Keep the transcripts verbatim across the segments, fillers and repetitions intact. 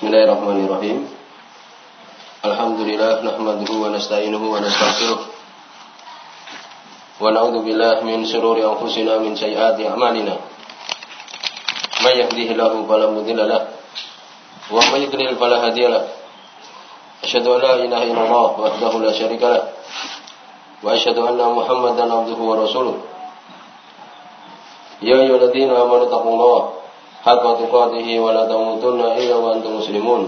Bismillahirrahmanirrahim. Alhamdulillah nahmaduhu wa nasta'inuhu wa nastaghfiruh. Wa na'udzu billahi min shururi anfusina min sayyiati a'malina. May yahdihillahu fala mudilla lahu wa may yudlil fala hadiya lahu. Asyhadu an la ilaha illallah wahdahu la syarika lahu wa asyhadu anna Muhammadan abduhu wa rasuluh. Ya ayyuhalladzina amanu taqullaha haqqa tuqatih wa la tamutunna illa wa antum muslimun.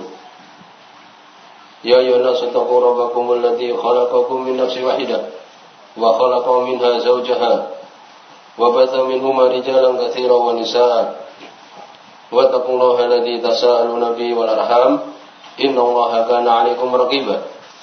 Ya ayyuhan nasu taqu rabbakumul ladzi khalaqakum min nafsin wahidah wa khalaqa minha zawjaha wa batha minhuma rijalan katsiran wa nisaa'a wa taqullaha alladzi tasaaluna bihi wal arham innallaha kana 'alaikum raqiba.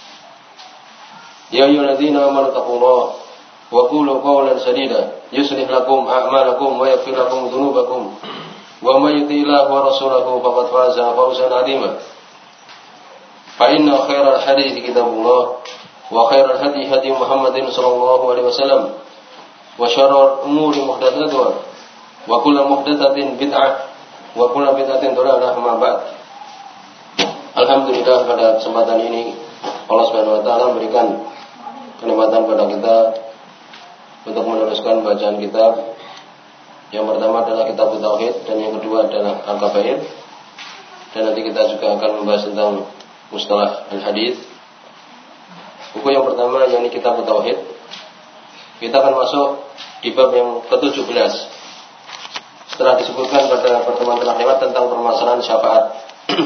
Ya ayyuhalladzina amanu taqullaha wa qulu qawlan sadida yuslih lakum a'malakum wa yaghfir lakum dhunubakum wa may yuti'illah wa rasulahu faqad faza fawzan 'azima. Fa inna khairal hadiits kitabullah wa khairal hadi hadi Muhammadin sallallahu alaihi wasallam wa syarrul umuri muhdatsatuha wa kullu muhdatsatin bid'ah wa kullu bid'atin dhalalah ma ba'd. Alhamdulillah pada kesempatan ini Allah Subhanahu wa taala memberikan kenikmatan pada kita untuk meneruskan bacaan kitab. Yang pertama adalah kitab Tauhid dan yang kedua adalah Al-Kabair. Dan nanti kita juga akan membahas tentang mustalah al-hadits. Buku yang pertama yakni kitab Tauhid. Kita akan masuk di bab yang ke tujuh belas. Setelah disebutkan pada pertemuan telah lewat tentang permasalahan syafaat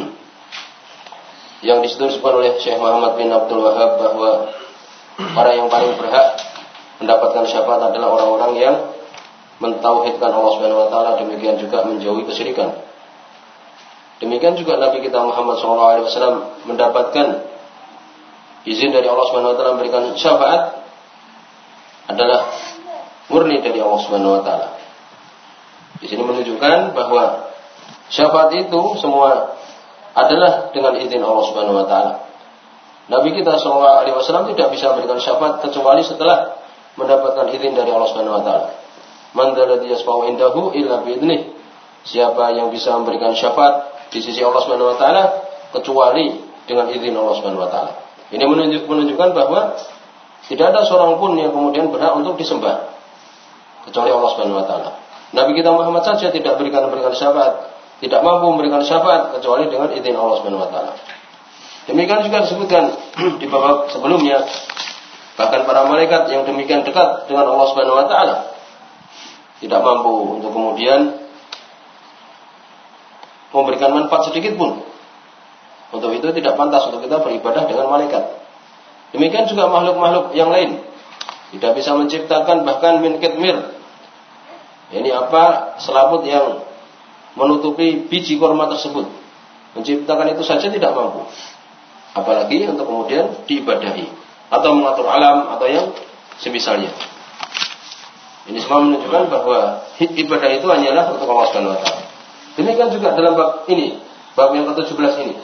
yang disitu disebutkan oleh Syekh Muhammad bin Abdul Wahhab bahwa orang yang paling berhak mendapatkan syafaat adalah orang-orang yang mentauhidkan Allah Subhanahu wa taala, demikian juga menjauhi kesyirikan. Demikian juga Nabi kita Muhammad sallallahu alaihi wasallam mendapatkan izin dari Allah Subhanahu wa taala memberikan syafaat adalah murni dari Allah Subhanahu wa taala. Di sini menunjukkan bahwa syafaat itu semua adalah dengan izin Allah Subhanahu wa taala. Nabi kita sallallahu alaihi wasallam tidak bisa memberikan syafaat kecuali setelah mendapatkan izin dari Allah Subhanahu wa taala. Man dzalladzi yashfa'u indahu illa bi'idnih. Siapa yang bisa memberikan syafaat di sisi Allah Subhanahu wa taala kecuali dengan izin Allah Subhanahu wa taala. Ini menunjuk, menunjukkan bahwa tidak ada seorang pun yang kemudian berhak untuk disembah kecuali Allah Subhanahu wa taala. Nabi kita Muhammad saja tidak berikan memberikan syafaat, tidak mampu memberikan syafaat kecuali dengan izin Allah Subhanahu wa taala. Demikian juga disebutkan di bab sebelumnya, bahkan para malaikat yang demikian dekat dengan Allah Subhanahu wa taala tidak mampu untuk kemudian memberikan manfaat sedikit pun. Untuk itu tidak pantas untuk kita beribadah dengan malaikat. Demikian juga makhluk-makhluk yang lain tidak bisa menciptakan bahkan min kitmir. Ini apa? Selaput yang menutupi biji korma tersebut. Menciptakan itu saja tidak mampu. Apalagi untuk kemudian diibadahi atau mengatur alam atau yang semisalnya. Ini semua menunjukkan bahwa ibadah itu hanyalah untuk Allah Subhanahu wa taala. Demikian juga dalam bab ini, bab yang ke tujuh belas ini.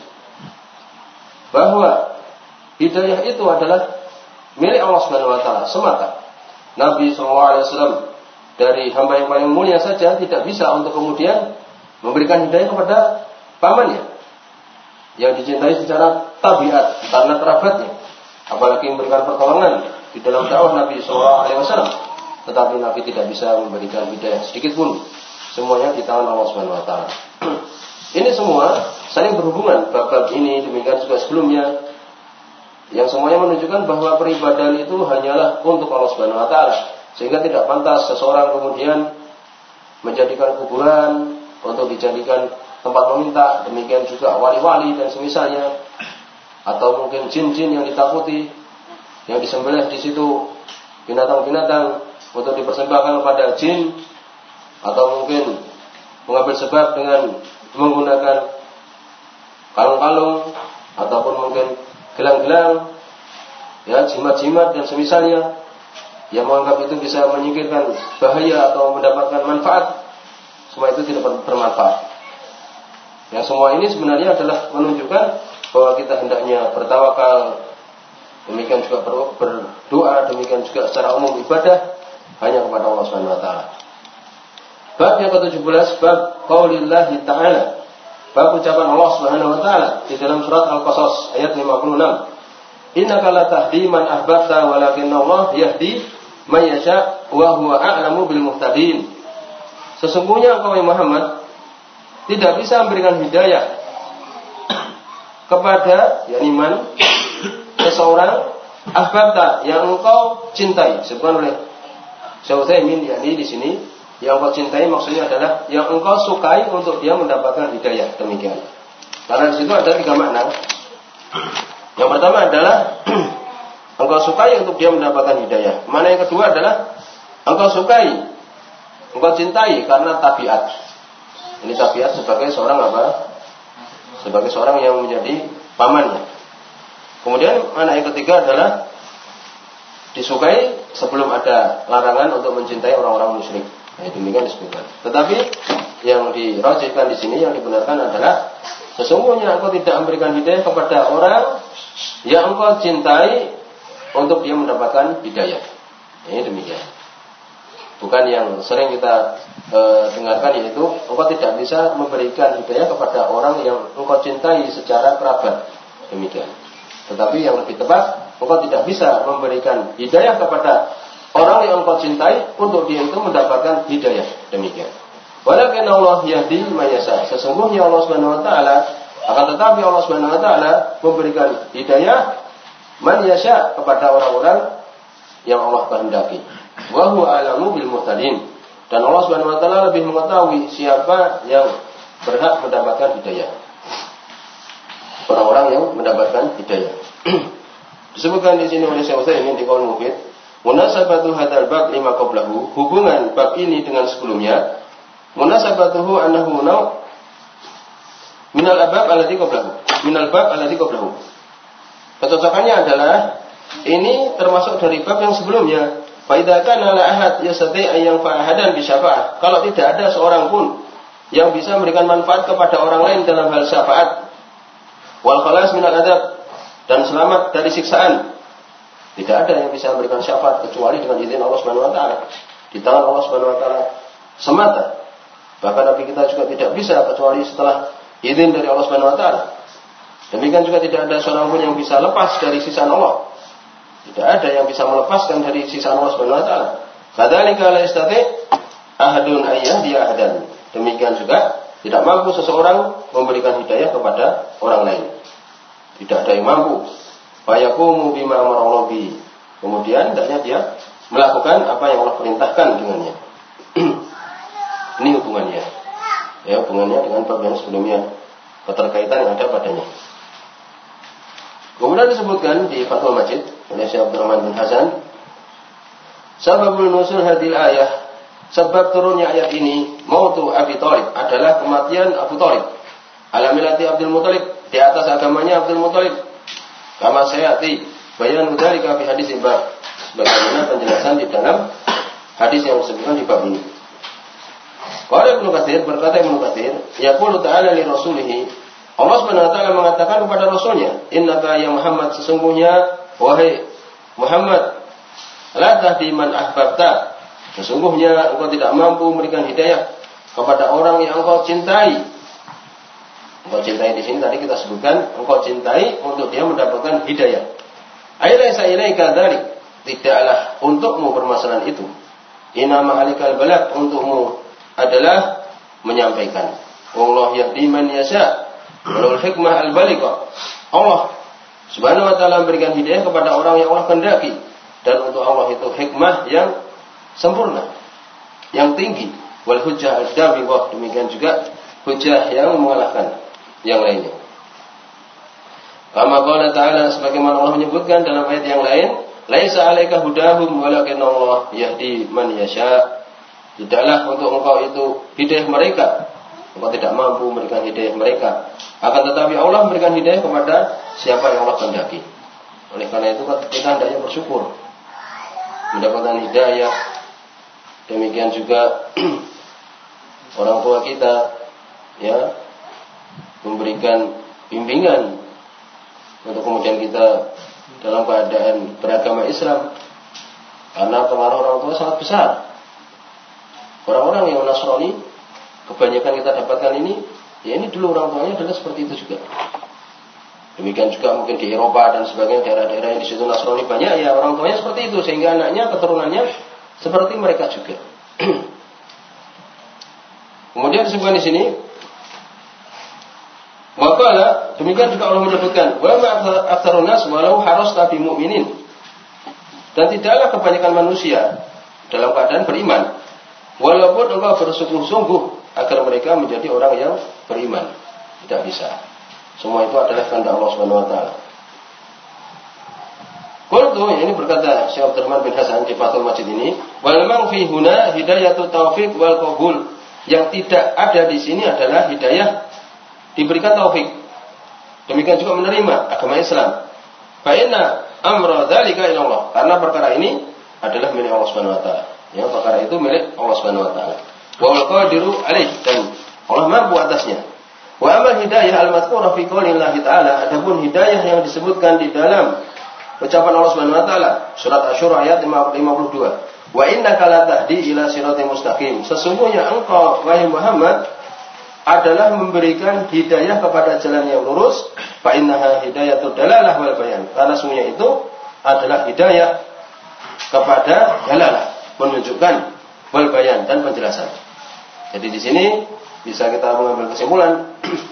Bahwa hidayah itu adalah milik Allah Subhanahu wa taala semata. Nabi sallallahu alaihi wasallam dari hamba yang paling mulia saja tidak bisa untuk kemudian memberikan hidayah kepada pamannya yang dicintai secara tabiat karena kerabatnya, apalagi memberikan pertolongan di dalam dakwah Nabi sallallahu alaihi wasallam. Tetapi Nabi tidak bisa memberikan hidayah sedikit pun. Semuanya di tangan Allah Subhanahu wa taala. Ini semua saling berhubungan. Bab-bab ini demikian juga sebelumnya yang semuanya menunjukkan bahwa peribadahan itu hanyalah untuk Allah Subhanahu wa taala. Sehingga tidak pantas seseorang kemudian menjadikan kuburan untuk dijadikan tempat meminta, demikian juga wali-wali dan semisalnya, atau mungkin jin-jin yang ditakuti, yang disembelih di situ binatang-binatang untuk dipersembahkan kepada jin, atau mungkin mengambil sebab dengan menggunakan kalung-kalung ataupun mungkin gelang-gelang, ya jimat-jimat dan semisalnya, yang menganggap itu bisa menyingkirkan bahaya atau mendapatkan manfaat. Semua itu tidak bermanfaat. Yang semua ini sebenarnya adalah menunjukkan bahwa kita hendaknya bertawakal, demikian juga berdoa, demikian juga secara umum ibadah hanya kepada Allah Subhanahu wa taala. Bab yang ke tujuh belas, bab qaulillahi ta'ala bab ucapan Allah Subhanahu wa taala di dalam surat Al-Qasas ayat lima puluh enam. Innaka la tahdi man ahbabta walakinna Allah yahdi man yasha wa huwa a'lamu bil muhtadin. Sesungguhnya engkau Muhammad tidak bisa memberikan hidayah kepada yakni man seseorang ahbabta yang engkau cintai. Sebutkan oleh Syekh Utsaimin yakni di sini yang engkau cintai maksudnya adalah yang engkau sukai untuk dia mendapatkan hidayah, demikian. Karena di situ ada tiga makna. Yang pertama adalah engkau sukai untuk dia mendapatkan hidayah. Makna yang kedua adalah engkau sukai, engkau cintai karena tabiat. Ini tabiat sebagai seorang apa? Sebagai seorang yang menjadi pamannya. Kemudian makna yang ketiga adalah disukai sebelum ada larangan untuk mencintai orang-orang musyrik. Nah, demikian disebutkan. Tetapi yang dirajihkan di sini, yang dibenarkan adalah sesungguhnya engkau tidak memberikan hidayah kepada orang yang engkau cintai untuk dia mendapatkan hidayah. Ini demikian. Bukan yang sering kita e, dengarkan, yaitu engkau tidak bisa memberikan hidayah kepada orang yang engkau cintai secara kerabat. Demikian. Tetapi yang lebih tepat, engkau tidak bisa memberikan hidayah kepada orang yang engkau cintai untuk dia itu mendapatkan hidayah. Demikian. Walakin Allah yahdi man yasha. Sesungguhnya Allah Subhanahu wa taala, akan tetapi Allah Subhanahu wa taala memberikan hidayah man yasha kepada orang-orang yang Allah kehendaki. Wa huwa a'lamu bil muhtadin. Dan Allah Subhanahu wa taala lebih mengetahui siapa yang berhak mendapatkan hidayah. Orang-orang yang mendapatkan hidayah. Disebutkan di sini oleh Syekh Utsaimin di Qaul Mufid, munasabatu hadzal bab lima qablahu, hubungan bab ini dengan sebelumnya, munasabatuhu annahu naw minal abab alladhi qablahu, minal bab alladhi qablahu. Kecocokannya adalah ini termasuk dari bab yang sebelumnya. Fa idza kana la ahad yastati an yanfa'a ahadan bi syafa'ah. Kalau tidak ada seorang pun yang bisa memberikan manfaat kepada orang lain dalam hal syafaat, wal khalas minal adab, dan selamat dari siksaan, tidak ada yang bisa memberikan syafaat kecuali dengan izin Allah Subhanahu wa taala. Di tangan Allah Subhanahu wa taala semata. Bahkan Nabi kita juga tidak bisa kecuali setelah izin dari Allah Subhanahu wa taala. Demikian juga tidak ada seorang pun yang bisa lepas dari sisaan Allah. Tidak ada yang bisa melepaskan dari sisaan Allah Subhanahu wa taala. Kadzalika la yastati ahadun ayyahdi ahadan. Demikian juga tidak mampu seseorang memberikan hidayah kepada orang lain. Tidak ada yang mampu. Fayaqumu bima amara Allah bi. Kemudian hendaknya dia melakukan apa yang Allah perintahkan dengannya. Ini hubungannya. Ya, hubungannya dengan bab yang sebelumnya, keterkaitan yang ada padanya. Kemudian disebutkan di Fathul Majid oleh Syekh Abdurrahman bin Hasan, sababul nuzul hadil ayah, sebab turunnya ayat ini, mautu Abi Thalib, adalah kematian Abu Thalib. Alamilati Abdul Muthalib, di atas agamanya Abdul Muthalib. Kama sayati bayan dzalika fi hadis bab, bagaimana penjelasan di dalam hadis yang disebutkan di bab ini. Qala Ibnu Katsir, berkata Ibnu Katsir, yaqulu ta'ala li rasulih, Allah Subhanahu wa taala mengatakan kepada rasulnya, innaka ya Muhammad, sesungguhnya wahai Muhammad, la tahdi man ahbabta, sesungguhnya engkau tidak mampu memberikan hidayah kepada orang yang engkau cintai. Engkau cintai di sini tadi kita sebutkan, engkau cintai untuk dia mendapatkan hidayah. Alaysa ilaika dzalik, tidaklah untukmu permasalahan itu. Inama alikal balagh, untukmu adalah menyampaikan. Allah yahdi man yasha, walul hikmah al-balighah. Allah Subhanahu wa taala memberikan hidayah kepada orang yang Allah kehendaki, dan untuk Allah itu hikmah yang sempurna, yang tinggi. Wal hujjah al-dabighah, demikian juga hujjah yang mengalahkan yang lainnya. Kama qala ta'ala, sebagaimana Allah menyebutkan dalam ayat yang lain, laisa 'alaika hudahum walakin Allah yahdi man yasha. Tidaklah untuk engkau itu hidayah mereka, engkau tidak mampu memberikan hidayah mereka, akan tetapi Allah memberikan hidayah kepada siapa yang Allah kehendaki. Oleh karena itu kita hendaknya bersyukur mendapatkan hidayah. Demikian juga orang tua kita, ya, memberikan bimbingan untuk kemudian kita dalam keadaan beragama Islam, karena pengaruh orang tua sangat besar. Orang-orang yang Nasrani kebanyakan kita dapatkan ini Ya ini dulu orang tuanya adalah seperti itu juga. Demikian juga mungkin di Eropa dan sebagainya, daerah-daerah yang di situ Nasrani banyak, ya orang tuanya seperti itu, sehingga anaknya, keturunannya seperti mereka juga. Kemudian disebutkan di sini, waqala, demikian juga Allah menyebutkan, wa ma aktsarun nas walau harasta bi mu'minin. Dan tidaklah kebanyakan manusia dalam keadaan beriman, walaupun engkau bersungguh-sungguh agar mereka menjadi orang yang beriman. Tidak bisa. Semua itu adalah kehendak Allah Subhanahu wa taala. Qultu, ini berkata Syekh Abdurrahman bin Hasan di Fathul Majid ini, wal man fi huna hidayatut taufiq wal qabul. Yang tidak ada di sini adalah hidayah diberikan taufik. Demikian juga menerima agama Islam. Fa inna amra dzalika ila Allah. Karena perkara ini adalah milik Allah Subhanahu wa taala. Ya, perkara itu milik Allah Subhanahu wa taala. Wa al-qadiru alaih, dan Allah mampu atasnya. Wa amal hidayah al-madhkura fi qoulillahi ta'ala, adapun hidayah yang disebutkan di dalam ucapan Allah Subhanahu wa taala surat Asy-Syura ayat lima puluh dua. Wa innaka la tahdi ila siratal mustaqim. Sesungguhnya engkau wahai Muhammad adalah memberikan hidayah kepada jalan yang lurus. Fa innaha hidayatud dalalah wal bayan. Karena sesungguhnya itu adalah hidayah kepada dalalah, menunjukkan, wal bayan, dan penjelasan. Jadi di sini bisa kita mengambil kesimpulan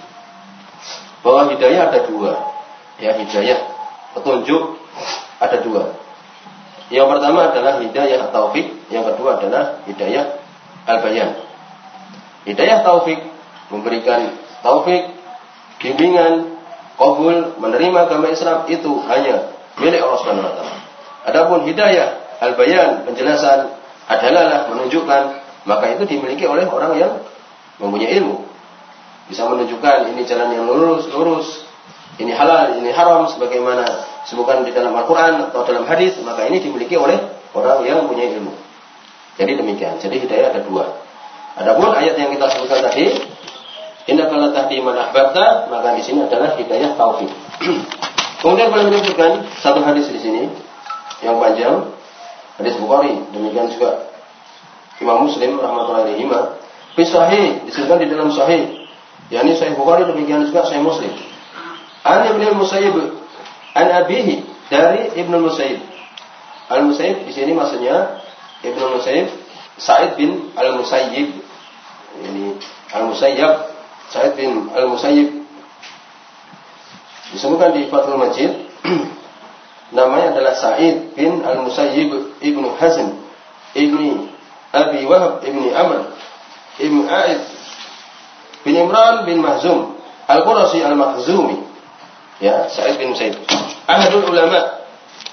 bahwa hidayah ada dua. Ya, hidayah petunjuk ada dua. Yang pertama adalah hidayah taufik, yang kedua adalah hidayah al-bayan. Hidayah taufik memberikan taufik, bimbingan, qabul, menerima agama Islam, itu hanya milik Allah Subhanahu wa taala. Adapun hidayah al-bayan, penjelasan, adalah menunjukkan, maka itu dimiliki oleh orang yang mempunyai ilmu. Bisa menunjukkan ini jalan yang lurus, lurus, ini halal, ini haram, sebagaimana disebutkan di dalam Al-Quran atau dalam hadis, maka ini dimiliki oleh orang yang mempunyai ilmu. Jadi demikian. Jadi hidayah ada dua. Adapun ayat yang kita sebutkan tadi, innaka la tahdi man ahbabta, maka di sini adalah hidayah taufik. Kemudian boleh menyebutkan satu hadis di sini yang panjang, hadis Bukhari, demikian juga Imam Muslim rahmatullahi alaihi ma fi sahih, disebutkan di dalam sahih, yakni Sahih Bukhari, demikian juga Sahih Muslim. An Ibnu Musayyib an abihi, dari Ibnu Musayyib. Al-Musayyib di sini maksudnya Ibnu Musayyib Sa'id bin Al-Musayyib. Ini Al-Musayyib Sa'id bin Al-Musayyib. Disebutkan di Fathul Majid namanya adalah Sa'id bin Al-Musayyib Ibnu Hazm Ibni Abi Wahab Ibni Amr Ibn A'id bin Imran bin Mahzum Al-Qurasi Al-Makhzumi. Ya, Sa'id bin Musayyib ahadul ulama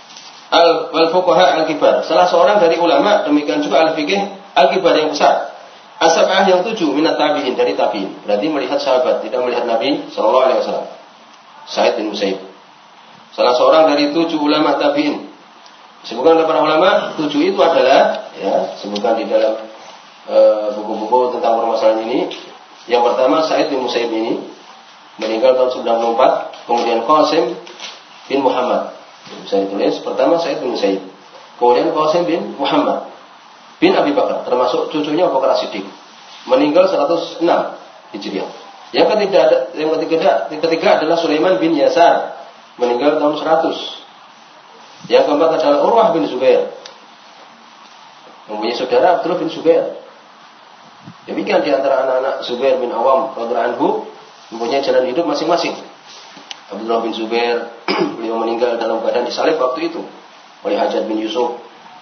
al-fuqaha al-kibar, salah seorang dari ulama, demikian juga al-fiqih al-kibar yang besar. As-sab'ah yang tujuh minat tabi'in, dari tabi'in. Berarti melihat sahabat, tidak melihat Nabi sallallahu alaihi wasallam. Sa'id bin Musayyib salah seorang dari tujuh ulama tabi'in. Disebutkan oleh para ulama, tujuh itu adalah, ya, disebutkan di dalam uh, buku-buku tentang permasalahan ini. Yang pertama, Sa'id bin Musayyib ini meninggal tahun sembilan puluh empat. Kemudian Qasim bin Muhammad, bisa ditulis, pertama Sa'id bin Musayyib, kemudian Qasim bin Muhammad bin Abi Bakar, termasuk cucunya Abu Bakar As-Siddiq, meninggal seratus enam Hijriah. Yang ketiga, yang ketiga, yang ketiga adalah Sulaiman bin Yasar, meninggal tahun seratus. Yang keempat adalah Urwah bin Zubair, mempunyai saudara Abdullah bin Zubair. Demikian di antara anak-anak Zubair bin Awam radhiyallahu anhu mempunyai jalan hidup masing-masing. Abdullah bin Zubair, beliau meninggal dalam keadaan disalib waktu itu oleh Hajjaj bin Yusuf,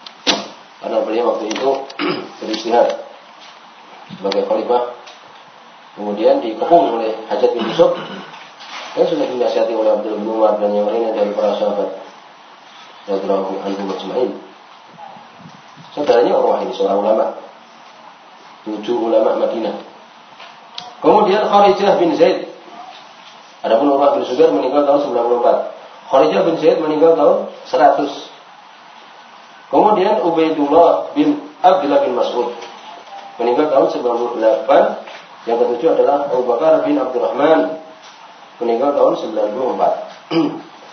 karena beliau waktu itu beristihad sebagai khalifah. Kemudian dikepung oleh Hajjaj bin Yusuf, yang sudah dinasihati oleh Abdullah bin Umar dan yang lainnya dari para sahabat radhiyallahu anhum ajma'in. Saudaranya Urwah ini seorang ulama, tujuh ulama Madinah. Kemudian Kharijah bin Zaid. Adapun Urwah bin Zubair meninggal tahun sembilan puluh empat. Kharijah bin Zaid meninggal tahun seratus. Kemudian Ubaidullah bin Abdullah bin Mas'ud meninggal tahun sembilan puluh delapan. Yang ketujuh adalah Abu Bakar bin Abdurrahman, meninggal tahun sembilan puluh empat.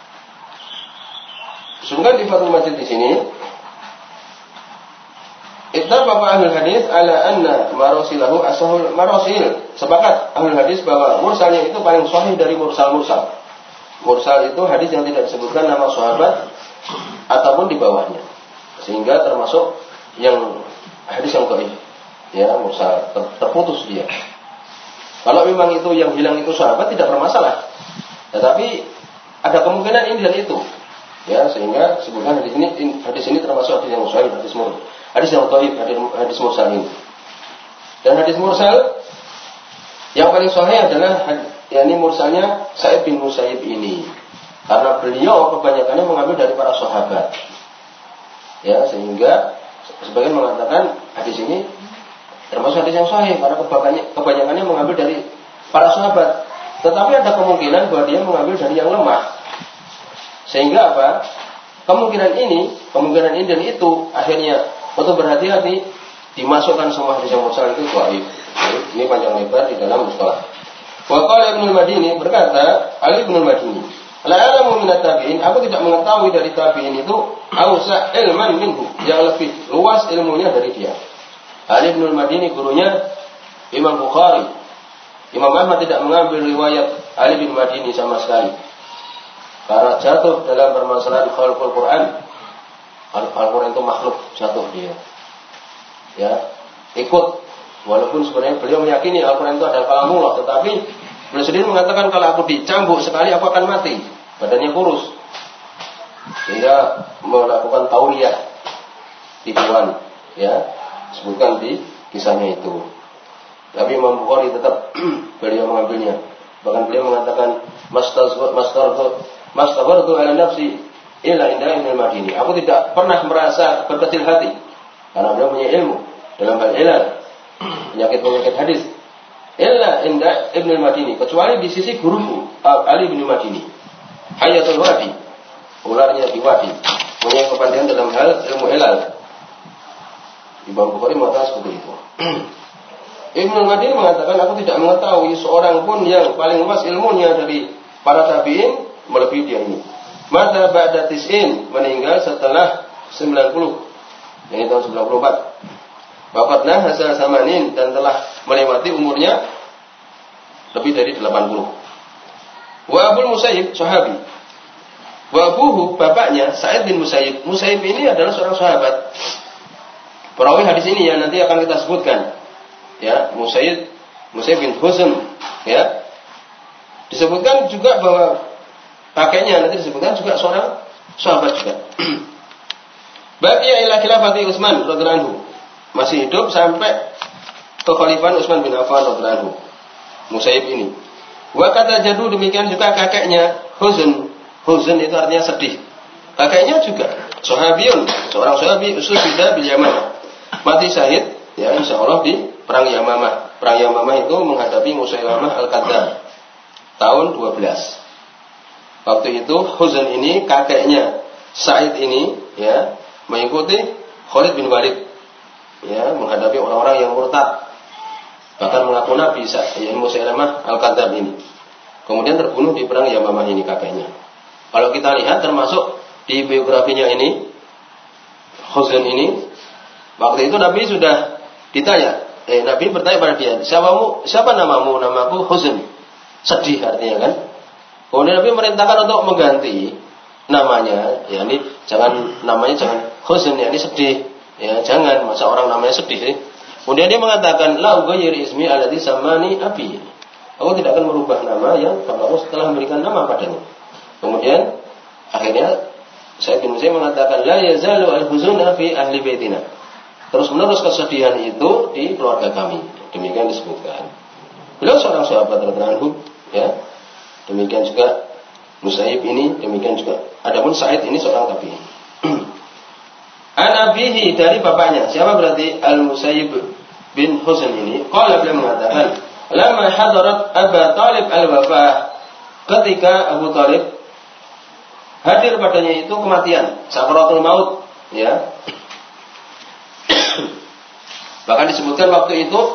Disebutkan di Fathul Majid di sini, Ittafaqa ahlul hadis ala anna marasilahu asahul marasil. Sepakat ahlul hadis bahwa mursalnya itu paling sahih dari mursal-mursal. Mursal itu hadis yang tidak disebutkan nama sahabat ataupun di bawahnya. Sehingga termasuk yang hadis yang dhaif. Ya, mursal ter, terputus dia. Kalau memang itu yang hilang itu sahabat tidak bermasalah. Tetapi ada kemungkinan ini dan itu. Ya, sehingga sebutkan hadis ini hadis ini termasuk hadis yang sahih, hadis mursal. Hadis yang dhaif, hadis, hadis mursal ini. Dan hadis mursal yang paling sahih adalah yakni mursalnya Sa'id bin Musayyib ini. Karena beliau kebanyakannya mengambil dari para sahabat. Ya, sehingga sebagian mengatakan hadis ini termasuk hadis yang sahih karena kebanyakannya mengambil dari para sahabat. Tetapi ada kemungkinan bahwa dia mengambil dari yang lemah. Sehingga apa? Kemungkinan ini, kemungkinan ini dan itu akhirnya untuk berhati-hati dimasukkan semua hadis yang mursal itu dhaif. Ini panjang lebar di dalam mustalah. Wa qala Ibnu al-Madini berkata, Ali Ibnu al-Madini, la a'lamu min at-tabi'in, aku tidak mengetahui dari tabi'in itu ausa ilman minhu, yang lebih luas ilmunya dari dia. Ali Ibnu al-Madini gurunya Imam Bukhari. Imam Ahmad tidak mengambil riwayat Ali bin Madini sama sekali. Karena jatuh dalam permasalahan khalqul Quran. Al-Quran itu makhluk, jatuh dia. Ya, ikut. Walaupun sebenarnya beliau meyakini Al-Quran itu adalah kalamullah, tetapi beliau sendiri mengatakan kalau aku dicambuk sekali aku akan mati, badannya kurus. Sehingga melakukan tauriyah, tipuan, ya, sebutkan di kisahnya itu. Tapi Imam Bukhari tetap beliau mengambilnya. Bahkan beliau mengatakan mastartu mastartu ala nafsi illa inda Ibnu al-Madini. Aku tidak pernah merasa berkecil hati karena beliau punya ilmu dalam hal ilal, penyakit-penyakit hadis. Illa inda Ibnu al-Madini, kecuali di sisi guruku Ali bin Madini. Hayatul Wadi, ularnya di wadi, punya kepandaian dalam hal ilmu ilal. Imam Bukhari mengatakan seperti itu. Ibnu al-Madini mengatakan aku tidak mengetahui seorang pun yang paling luas ilmunya dari para tabi'in melebihi dia ini. Mata ba'da tis'in, meninggal setelah sembilan puluh, yang tahun sembilan puluh empat. Waqatna hasal samanin, dan telah melewati umurnya lebih dari delapan puluh. Wa Abul Musayyib sahabi. Wa abuhu, bapaknya Sa'id bin Musayyib. Musayyib ini adalah seorang sahabat. Perawi hadis ini yang nanti akan kita sebutkan. Ya, Musayyib Musayyib bin Huzn, ya. Disebutkan juga bahwa kakeknya nanti disebutkan juga seorang sahabat juga. Baqiya ila khilafati Utsman radhiyallahu anhu. Masih hidup sampai kekhalifahan Utsman bin Affan radhiyallahu anhu. Musayyib ini. Wa kata jadu, demikian juga kakeknya Huzn. Huzn itu artinya sedih. Kakeknya juga sahabiyun, seorang sahabi usul bida bil Yaman. Mati syahid, ya insyaallah di perang Yamamah. Perang Yamamah itu menghadapi Musailamah al-Kadzdzab tahun dua belas. Waktu itu Huzn ini kakeknya Sa'id ini, ya, mengikuti Khalid bin Walid, ya, menghadapi orang-orang yang murtad, bahkan mengaku nabi, ya, Musailamah al-Kadzdzab ini. Kemudian terbunuh di perang Yamamah ini kakeknya. Kalau kita lihat termasuk di biografinya ini, Huzn ini, waktu itu Nabi sudah ditanya, eh Nabi bertanya pada dia, siapamu, siapa namamu? Namaku Huzn. Sedih artinya kan. Kemudian Nabi merintahkan untuk mengganti namanya, ya ini jangan namanya jangan Huzn, ya ini sedih, ya jangan, masa orang namanya sedih sih. Kemudian dia mengatakan, la ughayyir ismi alladhi samani abi. Aku tidak akan merubah nama yang bapakku setelah memberikan nama padanya. Kemudian akhirnya Sa'id bin Musayyib mengatakan, la yazalu al-huzuna fi ahli baitina. Terus menerus kesedihan itu di keluarga kami. Demikian disebutkan. Beliau seorang sahabat radhiyallahu anhu, ya. Demikian juga Musayyib ini, demikian juga. Adapun Sa'id ini seorang tabi'in. An-Abihi, dari bapaknya. Siapa berarti Al-Musayyib bin Huzn ini? Qala, beliau mengatakan, lama hadarat Abu Talib al-wafah, ketika Abu Talib hadir padanya itu kematian, sakaratul maut, ya. Bahkan disebutkan waktu itu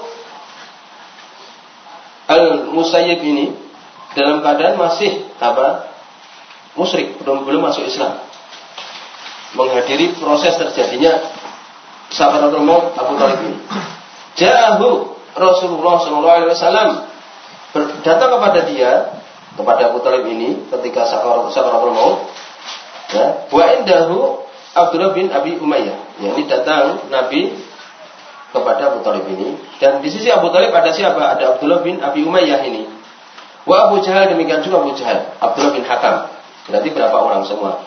Al-Musayyib ini dalam keadaan masih apa? Musyrik, belum belum masuk Islam. Menghadiri proses terjadinya sakaratul maut Abu Thalib ini. Ja'ahu Rasulullah sallallahu alaihi wasallam, datang kepada dia, kepada Abu Thalib ini ketika sakaratul maut. Ya, wa indahu Abdullah bin Abi Umayyah. Ya, ini datang Nabi kepada Abu Thalib ini, dan di sisi Abu Thalib ada siapa? Ada Abdullah bin Abi Umayyah ini. Wa Abu Jahal, demikian juga Abu Jahal, Abdullah bin Hakam. Berarti berapa orang semua?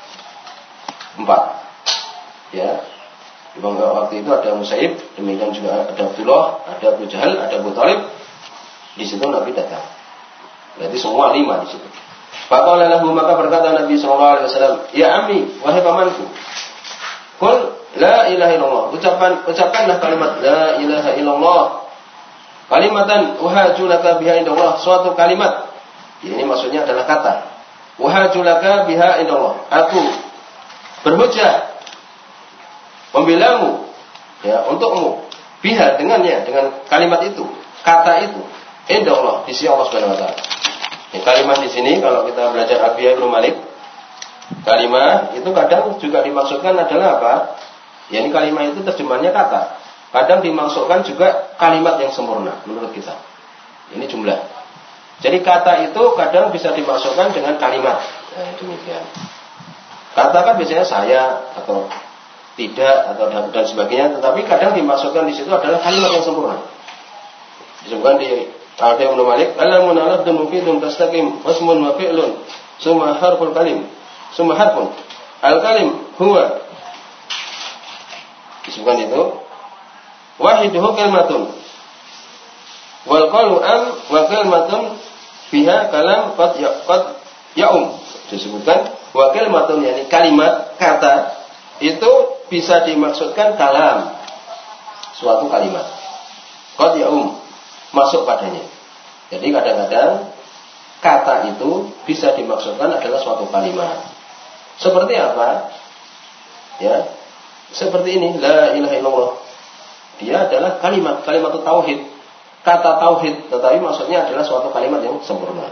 Empat. Ya. Di waktu itu ada Musaib, demikian juga ada Abdullah, ada Abu Jahal, ada Abu Thalib. Di situ Nabi datang. Berarti semua lima di situ. Faqala lahu, maka berkata Nabi sallallahu alaihi wasallam, "Ya ammi, wahai pamanku, qul la ilaha illallah." Ucapkan ucapkanlah kalimat la ilaha illallah. Kalimatan uhajulaka biha indallah, suatu kalimat. Ini maksudnya adalah kata. Uhajulaka biha indallah. Aku berhujjah membelamu, ya, untukmu, biha, dengannya, dengan kalimat itu, kata itu, indah Allah, di sisi Allah Subhanahu wa taala. Ya, kalimat di sini kalau kita belajar Abiyah Ibnu Malik, kalimat itu kadang juga dimaksudkan adalah apa? Ya, ini kalimat itu terjemahannya kata. Kadang dimaksudkan juga kalimat yang sempurna menurut kita. Ini jumlah. Jadi kata itu kadang bisa dimaksudkan dengan kalimat. Nah, demikian. Kata kan biasanya saya atau tidak atau dan, dan sebagainya, tetapi kadang dimaksudkan di situ adalah kalimat yang sempurna. Disebutkan di Al-Qiyam Ibnu Malik, alamun alabdun mufidun tastaqim wasmun wa fi'lun summa harful kalim summa harfun al-kalim huwa, disebutkan itu wahiduhu kalimatun wal qalu am wa kalimatun fiha kalam qad ya qad yaum, disebutkan wa kalimatun, yakni kalimat, kata itu bisa dimaksudkan kalam, suatu kalimat. Qad yaum, masuk padanya. Jadi kadang-kadang kata itu bisa dimaksudkan adalah suatu kalimat. Seperti apa? Ya, seperti ini, la ilaha illallah. Dia adalah kalimat, kalimat tauhid, kata tauhid, tetapi maksudnya adalah suatu kalimat yang sempurna.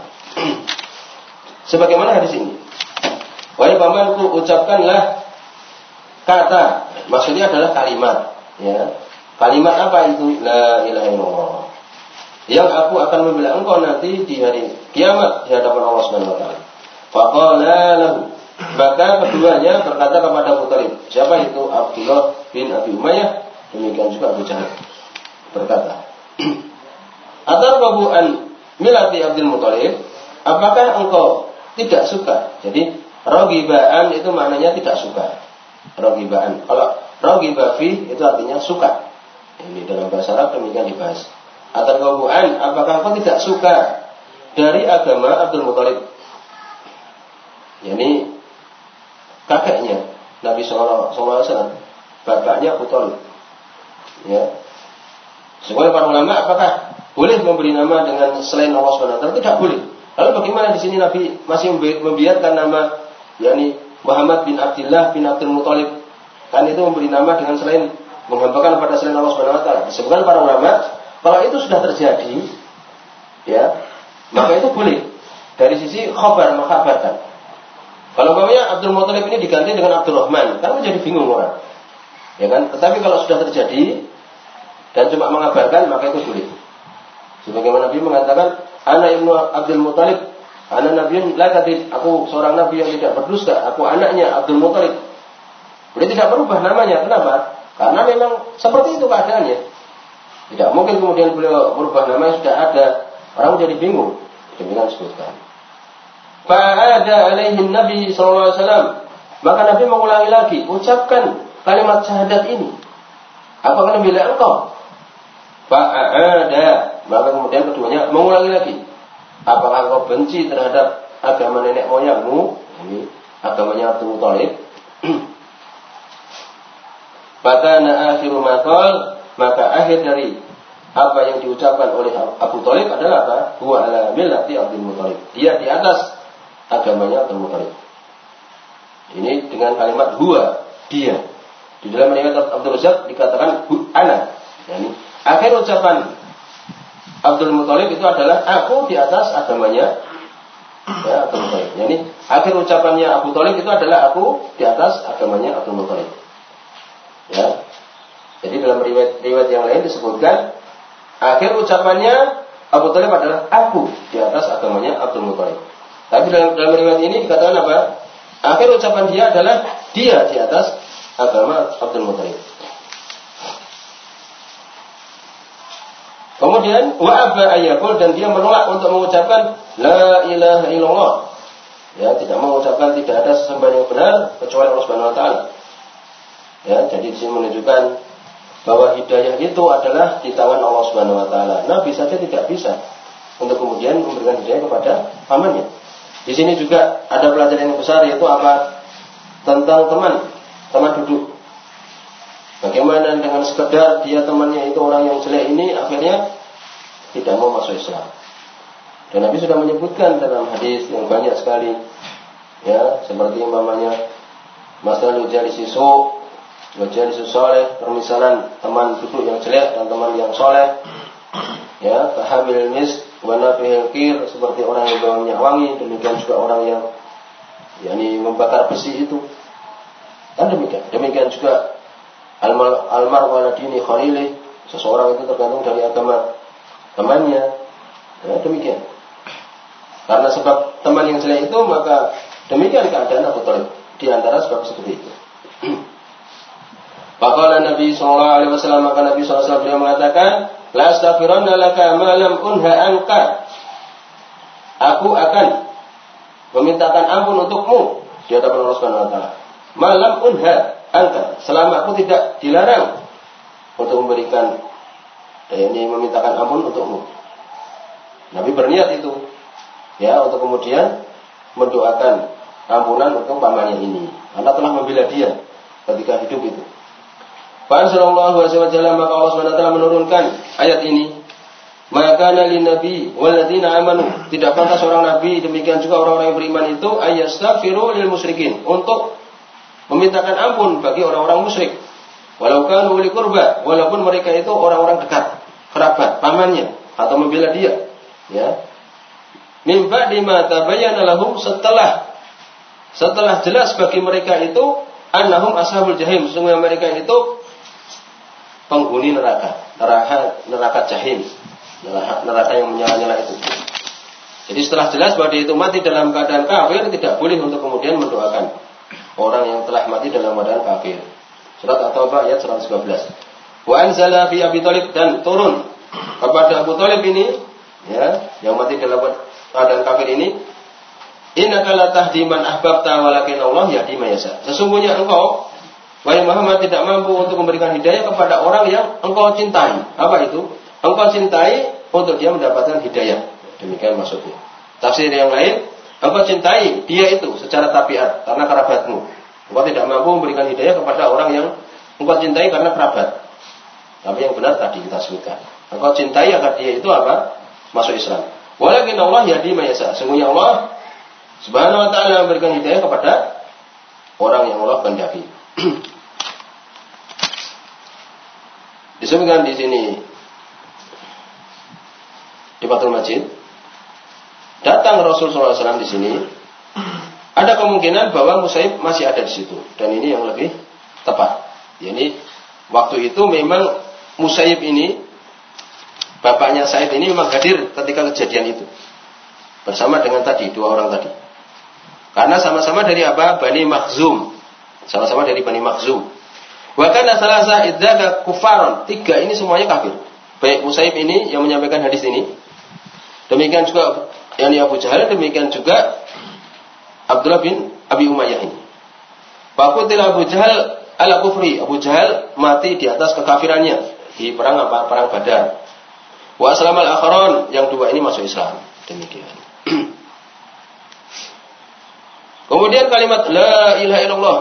Sebagaimana hadis ini, wahai pamanku, ucapkanlah kata, maksudnya adalah kalimat, ya. Kalimat apa itu? La ilaha illallah. Yang aku akan membela engkau nanti di hari kiamat di hadapan Allah Subhanahu wa taala. Faqala lahu, maka keduanya berkata kepada Abu Thalib. Siapa itu? Abdullah bin Abi Umayyah, demikian juga Abu Jahal berkata, "Atarghabu an milati Abdul Muthalib?" Apakah engkau tidak suka? Jadi raghibaan itu maknanya tidak suka. Raghibaan. Kalau raghiba fi itu artinya suka. Ini dalam bahasa Arab demikian dibahas. Atarghabu an, apakah engkau tidak suka dari agama Abdul Muthalib? Yani kakeknya Nabi sallallahu alaihi wasallam, bapaknya Abu Thalib. Ya. Sebagai para ulama, apakah boleh memberi nama dengan selain Allah Subhanahu wa taala? Tidak boleh. Lalu bagaimana di sini Nabi masih membiarkan nama, yakni Muhammad bin Abdullah bin Abdul Muthalib? Kan itu memberi nama dengan selain, menghambakan kepada selain Allah Subhanahu wa taala. Disebutkan para ulama, kalau itu sudah terjadi, ya, maka itu boleh. Dari sisi khabar, mengkhabarkan. Kalau namanya Abdul Muthalib ini diganti dengan Abdurrahman, kan menjadi bingung orang. Ya kan? Tetapi kalau sudah terjadi dan cuma mengabarkan, maka itu boleh. Sebagaimana Nabi mengatakan, "Ana ibnu Abdul Muthalib, ana nabiyyun la kadhib." Aku seorang nabi yang tidak berdusta, aku anaknya Abdul Muthalib. Beliau tidak berubah namanya. Kenapa? Karena memang seperti itu keadaannya. Tidak mungkin kemudian beliau berubah nama yang sudah ada. Orang jadi bingung. Demikian disebutkan. Fa'ada alaihi Nabi sallallahu alaihi wasallam. Maka Nabi mengulangi lagi, ucapkan kalimat syahadat ini. Apakah Nabi bilang engkau? Fa'ada. Maka kemudian keduanya mengulangi lagi. Apakah engkau benci terhadap agama nenek moyangmu? Ini agamanya Abdul Muthalib. Fatana akhiru maqal, maka akhir dari apa yang diucapkan oleh Abu Thalib adalah apa? Huwa ala millati Abdul Muthalib. Dia di atas agamanya Abdul Muthalib. Ini dengan kalimat huwa, dia. Di dalam riwayat Abdul Razak dikatakan hu ana. Yani akhir ucapan Abdul Muthalib itu adalah aku di atas agamanya, ya, Abdul Muthalib. Yani akhir ucapannya Abu Thalib itu adalah aku di atas agamanya Abdul Muthalib. Ya. dalam riwayat-riwayat yang lain disebutkan akhir ucapannya Abu Thalib adalah aku di atas agamanya Abdul Muthalib. Tapi dalam, dalam riwayat ini dikatakan apa? Akhir ucapan dia adalah dia di atas agama Abdul Muthalib. Kemudian wa aba ayyakul, dan dia menolak untuk mengucapkan la ilaha illallah. Ya, tidak mengucapkan tidak ada sesembahan yang benar kecuali Allah Subhanahu wa taala. Ya, jadi di sini menunjukkan bahwa hidayah itu adalah di tangan Allah Subhanahu wa taala. Nabi saja tidak bisa untuk kemudian memberikan hidayah kepada pamannya. Di sini juga ada pelajaran yang besar, yaitu apa? Tentang teman, teman duduk. Bagaimana dengan sekedar dia temannya itu orang yang jelek ini akhirnya tidak mau masuk Islam. Dan Nabi sudah menyebutkan dalam hadis yang banyak sekali, ya, seperti umpamanya masalah jalisi su, jalisi soleh, permisalan teman duduk yang jelek dan teman yang soleh, ya, tahamil mis, wanafihil kir, seperti orang yang bawa minyak wangi, demikian juga orang yang yakni membakar besi itu, kan demikian. Demikian juga almar almar wala dini khalili, seseorang itu tergantung dari agama temannya, ya, demikian. Karena sebab teman yang jelek itu, maka demikian keadaan Abu Thalib di antara sebab seperti itu. Faqala Nabi sallallahu alaihi wasallam, maka Nabi sallallahu alaihi wasallam beliau mengatakan, la astaghfiranna laka ma lam unha anka. Aku akan memintakan ampun untukmu di hadapan Allah Subhanahu wa taala. Ma lam unha anka, selama aku tidak dilarang untuk memberikan eh, ini memintakan ampun untukmu. Nabi berniat itu, ya, untuk kemudian mendoakan ampunan untuk pamannya ini, karena telah membela dia ketika hidup itu. Fa anzalallahu azza wa jalla, maka Allah Subhanahu wa taala menurunkan ayat ini, maka lin nabi wal ladzina amanu, tidak pantas seorang nabi demikian juga orang-orang yang beriman itu ayastaghfiru lil musyrikin, untuk memintakan ampun bagi orang-orang musyrik, walau kanu uli qurba, walaupun mereka itu orang-orang dekat, kerabat, pamannya, atau membela dia, ya. Min ba'di ma tabayyana lahum, setelah setelah jelas bagi mereka itu annahum ashabul jahim, sesungguhnya mereka itu penghuni neraka, neraka neraka jahim, neraka, neraka yang menyala-nyala itu. Jadi setelah jelas bahwa dia itu mati dalam keadaan kafir, tidak boleh untuk kemudian mendoakan orang yang telah mati dalam keadaan kafir. Surat At-Taubah ayat seratus dua belas. Wa anzala fi Abi Thalib, dan turun kepada Abu Thalib ini, ya, yang mati dalam keadaan kafir ini, innaka la tahdi man ahbabta walakin Allah yahdi man yasha. Sesungguhnya engkau, wahai Muhammad, tidak mampu untuk memberikan hidayah kepada orang yang engkau cintai. Apa itu? Engkau cintai untuk dia mendapatkan hidayah. Demikian maksudnya. Tafsir yang lain, engkau cintai dia itu secara tabiat karena kerabatmu. Engkau tidak mampu memberikan hidayah kepada orang yang engkau cintai karena kerabat. Tapi yang benar tadi kita sebutkan, engkau cintai agar dia itu apa? Masuk Islam. Walakin Allah yahdi man yasha. Sesungguhnya Allah Subhanahu wa taala memberikan hidayah kepada orang yang Allah kehendaki. Disebutkan di sini di Fathul Majid, datang Rasul sallallahu alaihi wasallam di sini, ada kemungkinan bahwa Musaib masih ada di situ, dan ini yang lebih tepat. Jadi waktu itu memang Musaib ini, bapaknya Said ini memang hadir ketika kejadian itu, bersama dengan tadi dua orang tadi. Karena sama-sama dari apa? Bani Makhzum. Sama-sama dari Bani Makhzum. Wa kana salasa idzaka kufaron. Tiga ini semuanya kafir. Baik Musaib ini yang menyampaikan hadis ini, demikian juga yakni Abu Jahal, demikian juga Abdullah bin Abi Umayyah ini. Faqutil Abu Jahal ala kufri. Abu Jahal mati di atas kekafirannya di perang apa? Perang Badar. Wa aslamal akharon, yang dua ini masuk Islam. Demikian. Kemudian kalimat la ilaha illallah.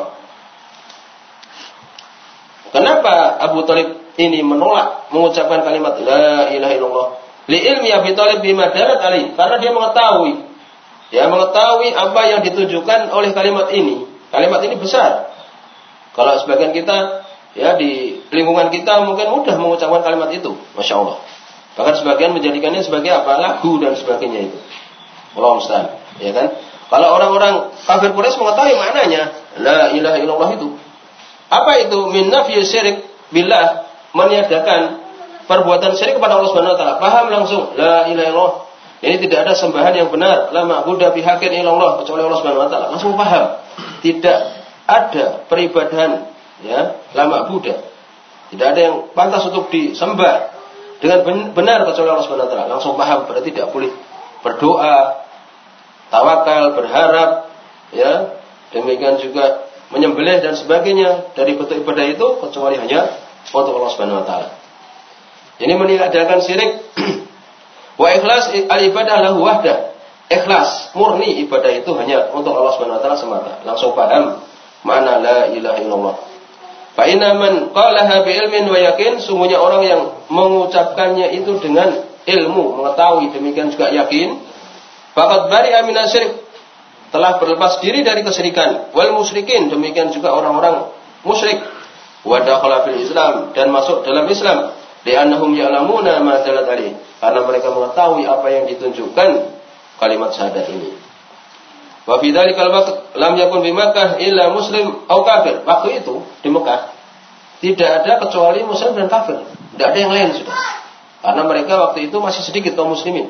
Kenapa Abu Thalib ini menolak mengucapkan kalimat la ilaha illallah? Li ilmi Abi Thalib bima dalat alaihi, karena dia mengetahui, ya, mengetahui apa yang ditujukan oleh kalimat ini. Kalimat ini besar. Kalau sebagian kita, ya, di lingkungan kita mungkin mudah mengucapkan kalimat itu, masya Allah. Bahkan sebagian menjadikannya sebagai apa? Lagu dan sebagainya itu. Allah musta'an, ya kan? Kalau orang-orang kafir Quraisy mengetahui maknanya la ilaha illallah itu. Apa itu? Min nafyi syirik billah, meniadakan perbuatan syirik kepada Allah Subhanahu wa taala, paham langsung la ilaha illallah. Ini tidak ada sembahan yang benar, la ma'budu bihaqqin illallah, kecuali Allah Subhanahu wa taala. Langsung paham. Tidak ada peribadahan ya, la ma'budu. Tidak ada yang pantas untuk disembah dengan benar kecuali Allah Subhanahu wa taala. Langsung paham, berarti tidak boleh berdoa, tawakal, berharap ya. Demikian juga menyembelih dan sebagainya dari bentuk ibadah itu kecuali hanya untuk Allah Subhanahu wa taala. Ini meniadakan syirik. Wa ikhlas al-ibadah lahu wahdah. Ikhlas, murni ibadah itu hanya untuk Allah Subhanahu wa taala semata. Langsung paham makna la ilaha illallah. Fa inna man qalaha bi ilmin wa yakin, sungguhnya orang yang mengucapkannya itu dengan ilmu, mengetahui, demikian juga yakin, faqad bari'a minasyirik, telah berlepas diri dari kesyirikan, wal musyrikin, demikian juga orang-orang musyrik, wa dakhala fil Islam, dan masuk dalam Islam, li'annahum ya'lamuna ma dalat alaihi, karena mereka mengetahui apa yang ditunjukkan kalimat syahadat ini. Wa fi dzalikal waqt lam yakun bi Makkah illa muslim aw kafir. Waktu itu di Mekah tidak ada kecuali muslim dan kafir. Tidak ada yang lain sudah. Karena mereka waktu itu masih sedikit kaum muslimin.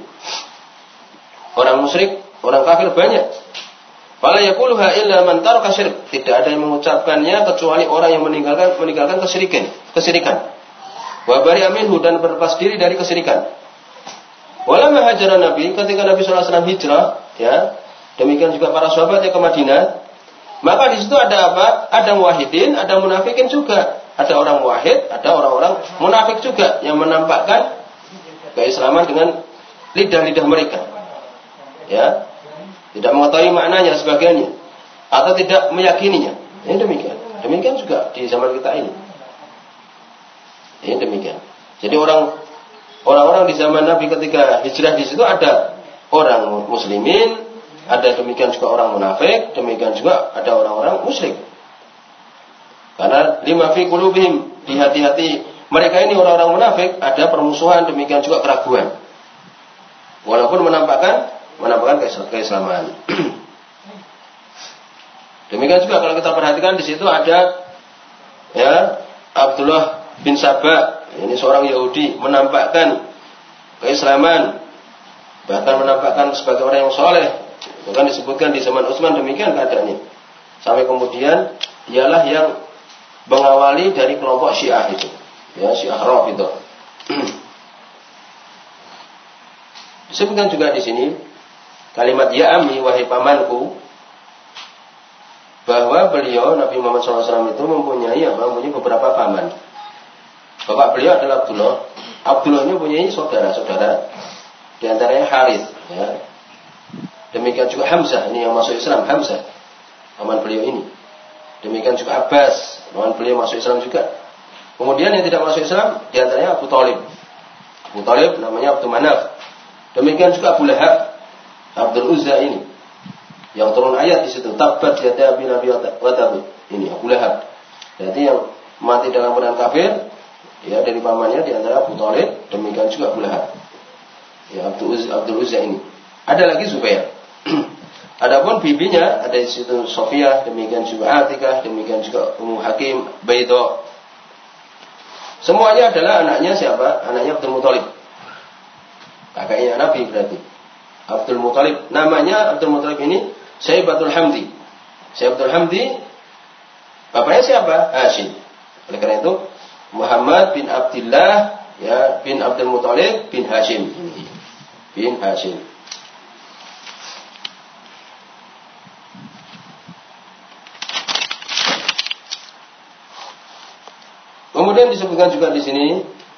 Orang musyrik, orang kafir banyak. Fala yaquluha illa man taraka syirik. Tidak ada yang mengucapkannya kecuali orang yang meninggalkan meninggalkan kesyirikan, kesyirikan. Wa bari'a minhu, dan berlepas diri dari kesyirikan. Walamma hajara Nabi, ketika Nabi sallallahu alaihi wasallam hijrah, ya, demikian juga para sahabat yang ke Madinah, maka di situ ada apa? Ada muwahhidin, ada munafikin juga. Ada orang muwahhid, ada orang-orang munafik juga yang menampakkan keislaman dengan lidah-lidah mereka. Ya. Tidak mengetahui maknanya sebagainya atau tidak meyakininya. Ini demikian. Demikian juga di zaman kita ini. Ini demikian. Jadi orang orang-orang di zaman Nabi ketika hijrah di situ ada orang muslimin, ada demikian juga orang munafik, demikian juga ada orang-orang musyrik. Karena lima fi qulubihim, di hati-hati mereka ini orang-orang munafik ada permusuhan, demikian juga keraguan. Walaupun menampakkan menampakkan keislaman. Demikian juga kalau kita perhatikan di situ ada ya Abdullah bin Sabah, ini seorang Yahudi menampakkan keislaman, bahkan menampakkan sebagai orang yang soleh. Bahkan disebutkan di zaman Utsman demikian keadaannya. Sampai kemudian dialah yang mengawali dari kelompok Syiah itu, ya Syiah Rafidhah. Disebutkan juga di sini kalimat ya ammi, wahai pamanku, bahwa beliau Nabi Muhammad shallallahu alaihi wasallam itu mempunyai apa? Mempunyai beberapa paman. Bapak beliau adalah Abdullah. Abdullah ini mempunyai saudara-saudara, di antaranya Harith, ya. Demikian juga Hamzah, ini yang masuk Islam, Hamzah, paman beliau ini. Demikian juga Abbas, paman beliau masuk Islam juga. Kemudian yang tidak masuk Islam, di antaranya Abu Thalib. Abu Thalib namanya Abdul Manaf. Demikian juga Abu Lahab, Abdul Uzza ini, yang turun ayat di situ, tabbat yada abi lahabin wa tab. Ini Abu Lahab. Jadi yang mati dalam keadaan kafir, ya dari pamannya di antara Abu Thalib, demikian juga Abu Lahab. Ya Abdul Uzza, Abdul Uzza ini. Ada lagi Zubair. Adapun bibinya ada di situ Sofia, demikian juga Atikah, demikian juga Ummu Hakim, Baido. Semuanya adalah anaknya siapa? Anaknya Abdul Muthalib. Kakaknya Nabi berarti. Abdul Muthalib, namanya Abdul Muthalib ini Syaibatul Hamdi. Syaibatul Hamdi, bapaknya siapa? Hashim. Oleh karena itu Muhammad bin Abdullah, ya, bin Abdul Muthalib bin Hashim. Bin Hashim. Kemudian disebutkan juga di sini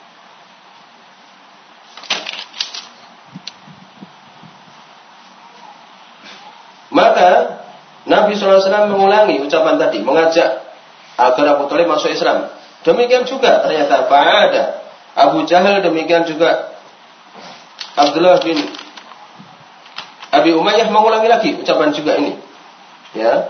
maka Nabi shallallahu alaihi wasallam mengulangi ucapan tadi, mengajak agar Abu Thalib masuk Islam. Demikian juga ternyata pada Abu Jahal, demikian juga Abdullah bin Abi Umayyah mengulangi lagi ucapan juga ini. Ya.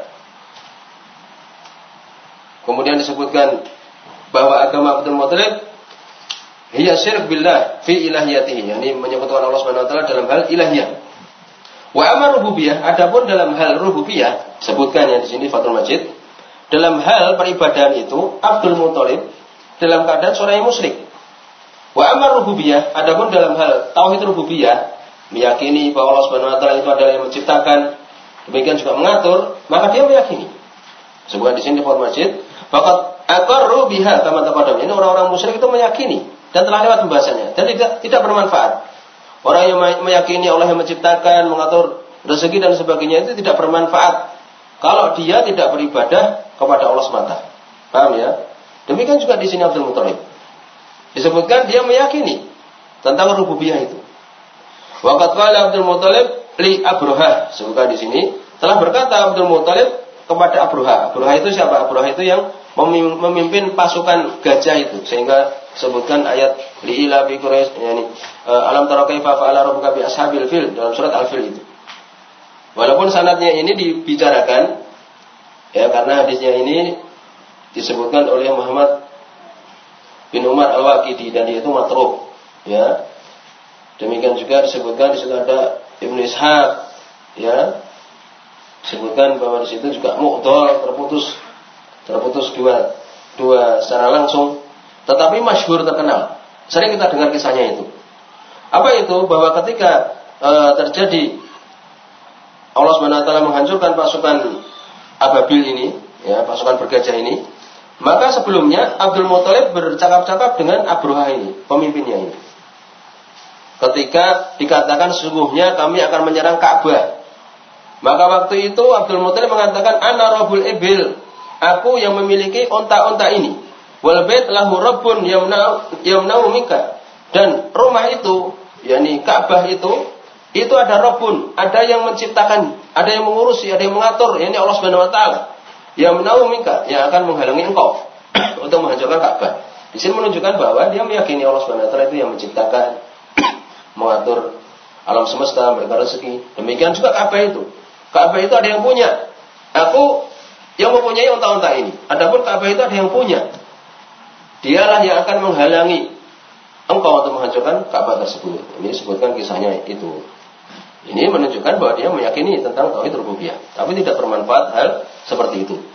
Kemudian disebutkan bahwa agama Abdul Muthalib hiya syirk billah fi ilahiyatihi, yakni menyebutkan Allah Subhanahu wa taala dalam hal ilahiyah. Wa amar rububiyah, adapun dalam hal rububiyah, sebutkan ya di sini Fathul Majid, dalam hal peribadahan itu Abdul Muthalib dalam keadaan seorang yang musyrik. Wa amar rububiyah, adapun dalam hal tauhid rububiyah, meyakini bahwa Allah Subhanahu wa taala itu adalah yang menciptakan, demikian juga mengatur, maka dia meyakini. Sebuah di sini di masjid, faqad aqarru biha kama taqaddam. Ini orang-orang musyrik itu meyakini dan telah lewat pembahasannya dan tidak tidak bermanfaat. Orang yang meyakini Allah yang menciptakan, mengatur rezeki dan sebagainya itu tidak bermanfaat kalau dia tidak beribadah kepada Allah semata. Paham ya? Demikian juga di sini Abdul Muthalib. Disebutkan dia meyakini tentang rububiyah itu. Waqad qala Abdul Muthalib li Abruhah. Sebutkan di sini telah berkata Abdul Muthalib kepada Abruhah. Abruhah itu siapa? Abruhah itu yang memimpin pasukan gajah itu, sehingga sebutkan ayat li ila bi quraish, yani alam tara kaifa fa'ala rabbuka bi ashabil fil dalam surat Al-Fil itu. Walaupun sanadnya ini dibicarakan ya, karena hadisnya ini disebutkan oleh Muhammad bin Umar Al-Waqidi dan dia itu matruk ya. Demikian juga disebutkan di situ ada Ibnu Ishaq ya. Disebutkan bahwa di situ juga mu'dhal, terputus terputus dua dua secara langsung, tetapi masyhur terkenal. Sering kita dengar kisahnya itu. Apa itu? Bahwa ketika e, terjadi Allah Subhanahu wa taala menghancurkan pasukan Ababil ini, ya, pasukan bergajah ini, maka sebelumnya Abdul Muthalib bercakap-cakap dengan Abruhah ini, pemimpinnya ini. Ketika dikatakan sesungguhnya kami akan menyerang Ka'bah, maka waktu itu Abdul Muthalib mengatakan ana rabbul ibil, aku yang memiliki onta-onta ini. Wal bait lahu rabbun yamna'u minka, dan rumah itu, yakni Ka'bah itu, itu ada rabbun, ada yang menciptakan, ada yang mengurusi, ada yang mengatur, yakni Allah Subhanahu wa taala. Yamna'u minka, yang akan menghalangi engkau untuk menghancurkan Ka'bah. Di sini menunjukkan bahwa dia meyakini Allah Subhanahu wa taala itu yang menciptakan, mengatur alam semesta, memberikan rezeki. Demikian juga Ka'bah itu. Ka'bah itu ada yang punya. Aku yang mempunyai onta-onta ini. Adapun Ka'bah itu ada yang punya. Dialah yang akan menghalangi engkau untuk menghancurkan Ka'bah tersebut. Ini disebutkan kisahnya itu. Ini menunjukkan bahwa dia meyakini tentang tauhid rububiyah, tapi tidak bermanfaat hal seperti itu.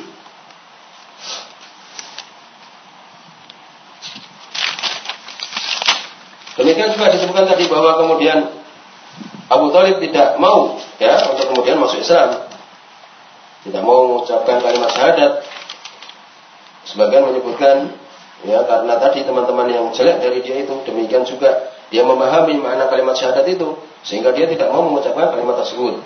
Demikian juga disebutkan tadi bahwa kemudian Abu Thalib tidak mau ya untuk kemudian masuk Islam, tidak mau mengucapkan kalimat syahadat. Sebagian menyebutkan ya karena tadi teman-teman yang jelek dari dia itu, demikian juga dia memahami makna kalimat syahadat itu sehingga dia tidak mau mengucapkan kalimat tersebut.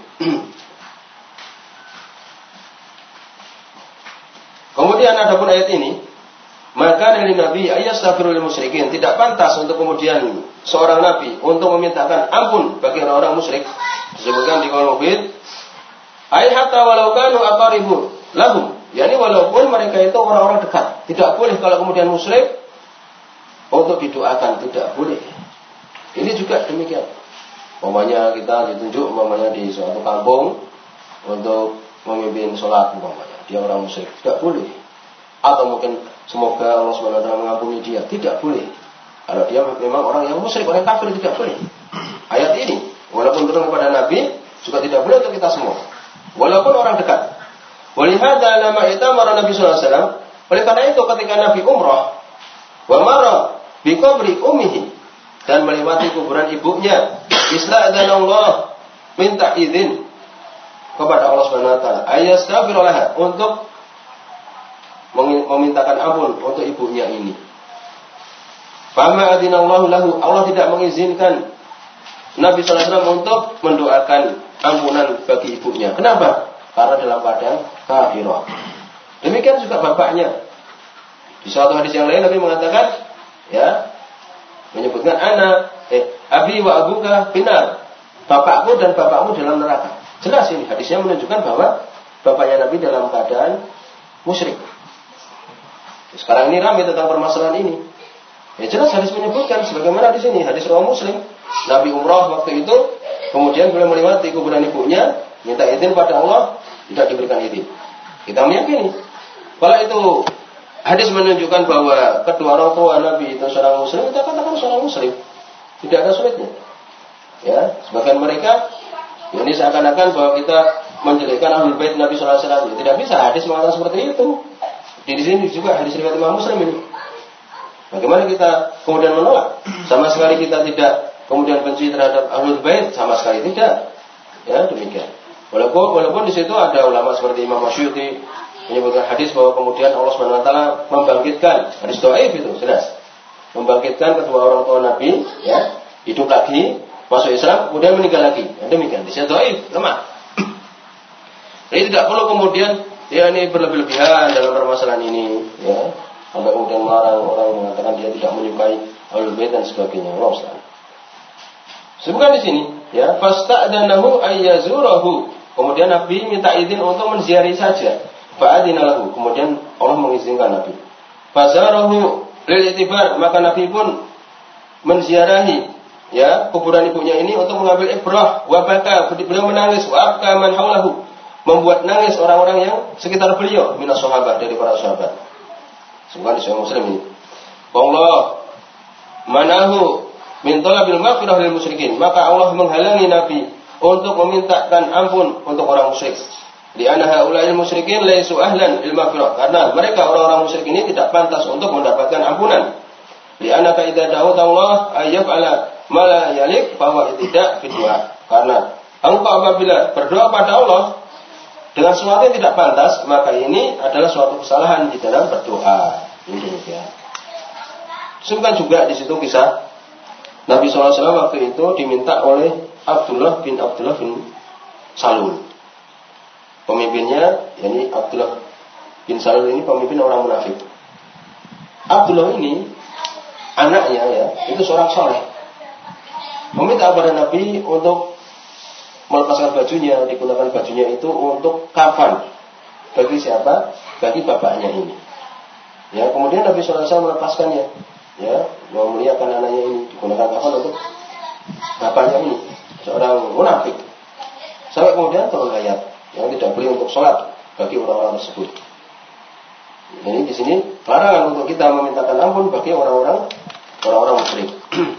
Kemudian adapun ayat ini, maka dari Nabi ayastaghfirul musyrikin, tidak pantas untuk kemudian seorang nabi untuk memintakan ampun bagi orang-orang musyrik. Disebutkan di qaul mufid, ay hatta walau kanu aqaribu lahum, yakni walaupun mereka itu orang-orang dekat, tidak boleh kalau kemudian musyrik untuk didoakan, tidak boleh. Ini juga demikian. Umpamanya kita ditunjuk umpamanya di suatu kampung untuk memimpin sholat, umpamanya dia orang musyrik, tidak boleh. Atau mungkin semoga Allah subhanahu wa taala mengampuni dia, tidak boleh. Kalau dia memang orang yang musyrik, orang kafir, tidak boleh. Ayat ini walaupun turun kepada Nabi juga tidak boleh untuk kita semua, walaupun orang dekat. Walihada lama itamara Nabi sallallahu alaihi wasallam. Oleh karena itu ketika Nabi umrah, wa mara bi qabri ummihi, dan melewati kuburan ibunya, ista'dzanallah, minta izin kepada Allah Subhanahu wa taala, ayastaghfirullah, untuk memintakan ampun untuk ibunya ini. Fama adinallahu lahu, Allah tidak mengizinkan Nabi sallallahu alaihi wasallam untuk mendoakan ampunan bagi ibunya. Kenapa? Karena dalam keadaan kafirah. Demikian juga bapaknya. Di suatu hadis yang lain Nabi mengatakan, ya, menyebutkan ana eh abi wa abuka finar, bapakku dan bapakmu dalam neraka. Jelas ini hadisnya menunjukkan bahwa bapaknya Nabi dalam keadaan musyrik. Sekarang ini ramai tentang permasalahan ini. Ya jelas hadis menyebutkan sebagaimana di sini hadis riwayat Muslim, Nabi umrah waktu itu, kemudian beliau melewati kuburan ibunya, minta izin pada Allah, tidak diberikan izin. Kita meyakini kalau itu hadis menunjukkan bahwa kedua orang tua Nabi itu seorang muslim, kita katakan seorang muslim, tidak ada sulitnya. Ya, sebagian mereka ini seakan-akan bahwa kita menjelekkan ahlul bait Nabi sallallahu alaihi wasallam. Tidak bisa, hadis mengatakan seperti itu. Di sini juga hadis riwayat Imam Muslim ini. Bagaimana kita kemudian menolak? Sama sekali kita tidak kemudian benci terhadap Ahlul Bait, sama sekali tidak. Ya, demikian. Walaupun walaupun di situ ada ulama seperti Imam Masyuti menyebutkan hadis bahwa kemudian Allah Subhanahu wa taala membangkitkan, hadis dhaif itu jelas. Membangkitkan kedua orang tua Nabi, ya, hidup lagi, masuk Islam, kemudian meninggal lagi. Ya, demikian. Di situ dhaif, lemah. Jadi tidak perlu kemudian ya ini berlebih-lebihan dalam permasalahan ini, ya. Sampai kemudian melarang orang mengatakan dia tidak menyukai Ahlul Bait dan sebagainya. Allah Ustaz. Sebutkan di sini, ya, fasta'danahu ayyazurahu. Kemudian Nabi minta izin untuk menziarahi saja. Fa'adina lahu. Kemudian Allah mengizinkan Nabi. Fazarahu lil itibar, maka Nabi pun menziarahi, ya, kuburan ibunya ini untuk mengambil ibrah. Wa baka, beliau menangis, wa abka man haulahu, membuat nangis orang-orang yang sekitar beliau, minas sahabat, dari para sahabat. Sebutkan di Sahih Muslim ini. Allah manahu min talabil maghfirah lil musyrikin, maka Allah menghalangi Nabi untuk memintakan ampun untuk orang musyrik. Di anna haula'il musyrikin laisu ahlan lil maghfirah, karena mereka orang-orang musyrik ini tidak pantas untuk mendapatkan ampunan. Di anna ka idza da'ut Allah ayyaf'ala ma la yalik fa huwa tidak bidua. Karena engkau apabila berdoa pada Allah dengan sesuatu yang tidak pantas, maka ini adalah suatu kesalahan di dalam berdoa. Ini demikian. Sebutkan juga di situ kisah Nabi shallallahu alaihi wasallam waktu itu diminta oleh Abdullah bin Abdullah bin Salul. Pemimpinnya, yakni Abdullah bin Salul ini pemimpin orang munafik. Abdullah ini anaknya, ya, itu seorang saleh. Meminta kepada Nabi untuk melepaskan bajunya, digunakan bajunya itu untuk kafan. Bagi siapa? Bagi bapaknya ini. Ya, kemudian Nabi shallallahu alaihi wasallam melepaskannya. Ya, memuliakan anaknya ini, digunakan kafan untuk bapaknya ini, seorang munafik. Sampai kemudian turun ayat yang tidak boleh untuk sholat bagi orang-orang tersebut. Jadi di sini larangan untuk kita memintakan ampun bagi orang-orang orang-orang musyrik.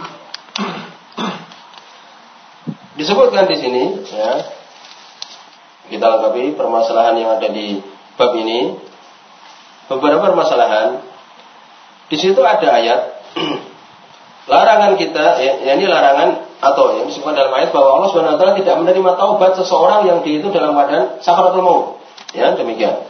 Disebutkan di sini, ya, kita lengkapi permasalahan yang ada di bab ini. Beberapa permasalahan. Di situ ada ayat larangan kita, ya, ya ini larangan atau yang disebutkan dalam ayat bahwa Allah Subhanahu wa taala tidak menerima taubat seseorang yang dia itu dalam keadaan sakaratul maut. Ya, demikian.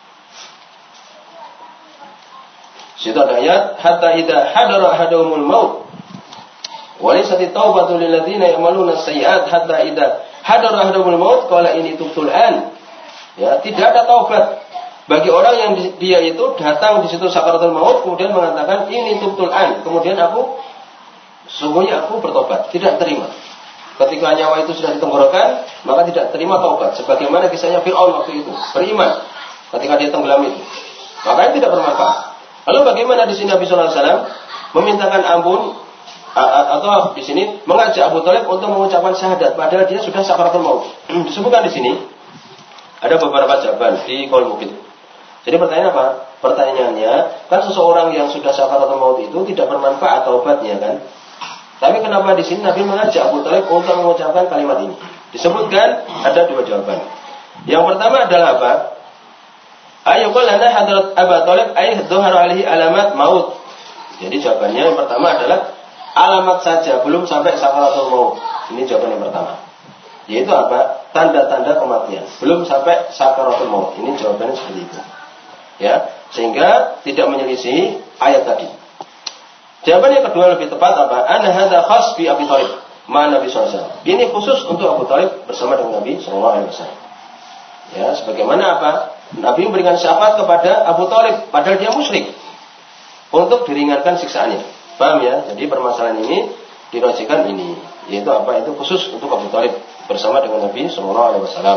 Di situ ada ayat hatta idza hadara ahadumul maut walisati taubatu lil ladzina ya'maluna sayyi'at hatta idza hadara ahadumul maut qala ini tubtul an. Ya, tidak ada taubat bagi orang yang dia itu datang di situ sakaratul maut kemudian mengatakan ini tubtul an, kemudian aku sungguhnya aku bertobat, tidak terima. Ketika nyawa itu sudah ditenggorokan, maka tidak terima taubat. Sebagaimana kisahnya Fir'aun waktu itu, beriman ketika dia tenggelam itu, makanya tidak bermanfaat. Lalu bagaimana di sini Nabi Sallallahu Alaihi Wasallam memintakan ampun atau di sini mengajak Abu Thalib untuk mengucapkan syahadat padahal dia sudah sakaratul maut? Disebutkan di sini ada beberapa jawaban di Qaul Mufid. Jadi pertanyaan apa? Pertanyaannya, kan seseorang yang sudah sakaratul maut itu tidak bermanfaat taubatnya, kan? Tapi kenapa di sini Nabi mengajak Abu Thalib untuk mengucapkan kalimat ini? Disebutkan ada dua jawaban. Yang pertama adalah apa? Ayyuqal lana hadrat Abu Thalib ay dhahara alaihi alamat maut. Jadi jawabannya yang pertama adalah alamat saja, belum sampai sakaratul maut. Ini jawaban yang pertama. Yaitu apa? Tanda-tanda kematian, belum sampai sakaratul maut. Ini jawabannya seperti itu. Ya, sehingga tidak menyelisih ayat tadi. Jawaban yang kedua lebih tepat apa? Anna hadza khas bi Abi Thalib, ma Nabi sallallahu alaihi wasallam. Ini khusus untuk Abu Thalib bersama dengan Nabi sallallahu alaihi wasallam. Ya, sebagaimana apa? Nabi memberikan syafaat kepada Abu Thalib padahal dia musyrik untuk diringankan siksaannya. Paham ya? Jadi permasalahan ini dirajihkan ini, yaitu apa? Itu khusus untuk Abu Thalib bersama dengan Nabi sallallahu alaihi wasallam.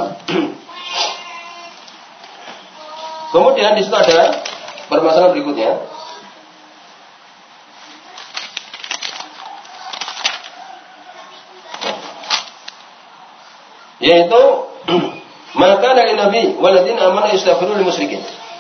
Kemudian di situ ada permasalahan berikutnya. Yaitu maka dari Nabi waladina amanu istaghfiru lil musyrikin.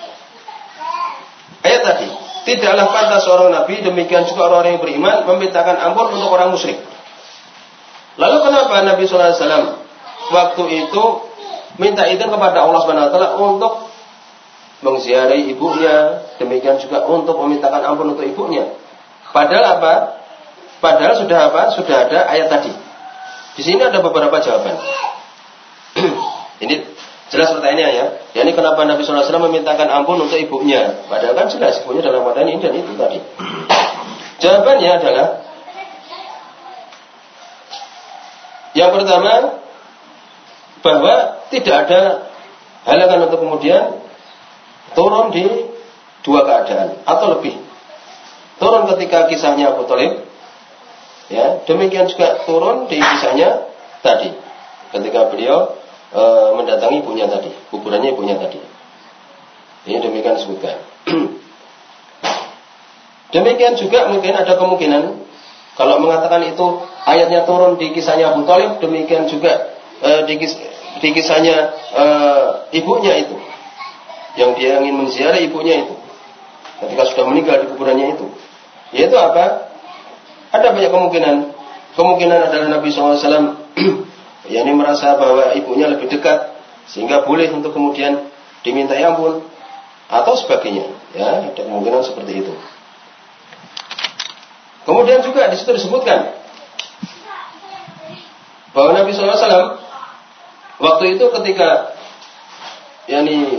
Ayat tadi, tidaklah pantas seorang nabi demikian juga orang-orang yang beriman memintakan ampun untuk orang musyrik. Lalu kenapa Nabi sallallahu alaihi wasallam waktu itu minta izin kepada Allah Subhanahu wa taala untuk mengziarahi ibunya, demikian juga untuk memintakan ampun untuk ibunya? Padahal apa? Padahal sudah apa? Sudah ada ayat tadi. Di sini ada beberapa jawaban. Ini jelas pertanyaannya ya. Ya ini kenapa Nabi shallallahu alaihi wasallam memintakan ampun untuk ibunya? Padahal kan jelas ibunya dalam keadaan ini dan itu tadi. Jawabannya adalah yang pertama, bahwa tidak ada halangan untuk kemudian turun di dua keadaan atau lebih. Turun ketika kisahnya Abu Thalib, ya, demikian juga turun di kisahnya tadi, ketika beliau e, mendatangi ibunya tadi, kuburannya ibunya tadi. Ini demikian disebutkan. Demikian juga mungkin ada kemungkinan kalau mengatakan itu ayatnya turun di kisahnya Abu Thalib, demikian juga e, di, kis, di kisahnya e, ibunya itu, yang dia ingin menziarah ibunya itu, ketika sudah meninggal di kuburannya itu. Yaitu apa? Ada banyak kemungkinan. Kemungkinan adalah Nabi shallallahu alaihi wasallam yakni merasa bahwa ibunya lebih dekat, sehingga boleh untuk kemudian dimintai ampun atau sebagainya. Ya, ada kemungkinan seperti itu. Kemudian juga di situ disebutkan bahwa Nabi shallallahu alaihi wasallam waktu itu ketika yakni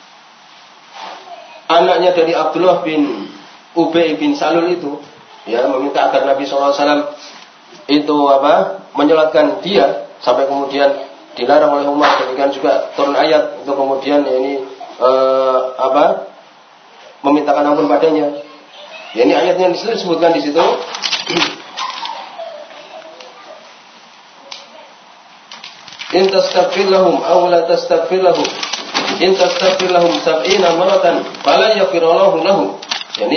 anaknya dari Abdullah bin Ubay bin Salul itu, ya, meminta agar Nabi shallallahu alaihi wasallam itu apa, menyolatkan dia, sampai kemudian dilarang oleh Umar. Demikian juga turun ayat untuk kemudian ya ini eh, apa, memintakan ampun padanya. Ya, ini ayatnya disebutkan di situ. In tastaghfir lahum aw la tastaghfir lahum in tastaghfir lahum sab'ina maratan fala yaghfirullahu lahum. Yani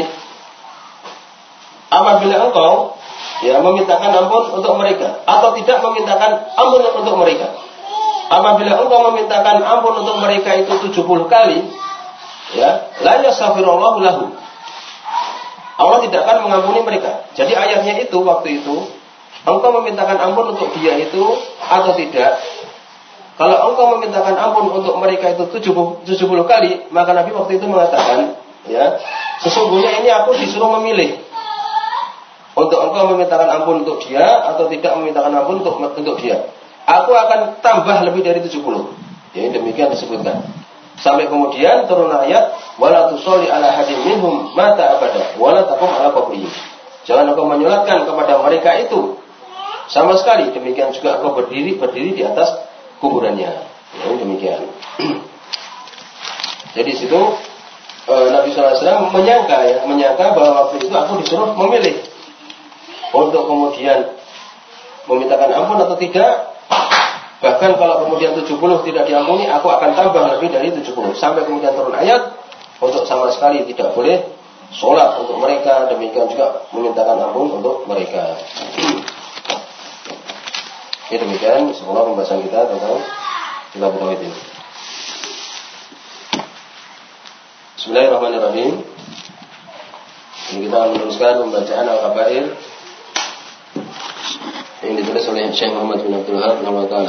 apabila engkau ya memintakan ampun untuk mereka atau tidak memintakan ampun untuk mereka, apabila engkau memintakan ampun untuk mereka itu tujuh puluh kali, ya, la yaghfirullahu lahum, Allah tidak akan mengampuni mereka. Jadi ayatnya itu waktu itu, engkau memintakan ampun untuk dia itu atau tidak. Kalau engkau memintakan ampun untuk mereka itu tujuh puluh kali, maka Nabi waktu itu mengatakan, ya, sesungguhnya ini aku disuruh memilih untuk engkau memintakan ampun untuk dia atau tidak memintakan ampun untuk untuk dia. Aku akan tambah lebih dari tujuh puluh. Ya, demikian disebutkan. Sampai kemudian turun ayat, wala tusolli ala hadin minhum mata abada wala taqum ala qabrihim. Jangan engkau menyolatkan kepada mereka itu sama sekali. Demikian juga engkau berdiri berdiri di atas kuburannya. Ya, demikian. Jadi situ e, Nabi shallallahu alaihi wasallam menyangka ya, menyangka bahwa waktu itu aku disuruh memilih untuk kemudian memintakan ampun atau tidak. Bahkan kalau kemudian tujuh puluh tidak diampuni, aku akan tambah lebih dari tujuh puluh. Sampai kemudian turun ayat untuk sama sekali tidak boleh sholat untuk mereka. Demikian juga memintakan ampun untuk mereka. Ya, demikian semua pembahasan kita tentang kitab tauhid ini. Bismillahirrahmanirrahim. Ini kita akan meneruskan pembacaan Al-Kabair yang ditulis oleh Syekh Muhammad bin Abdul Wahab rahimahullah.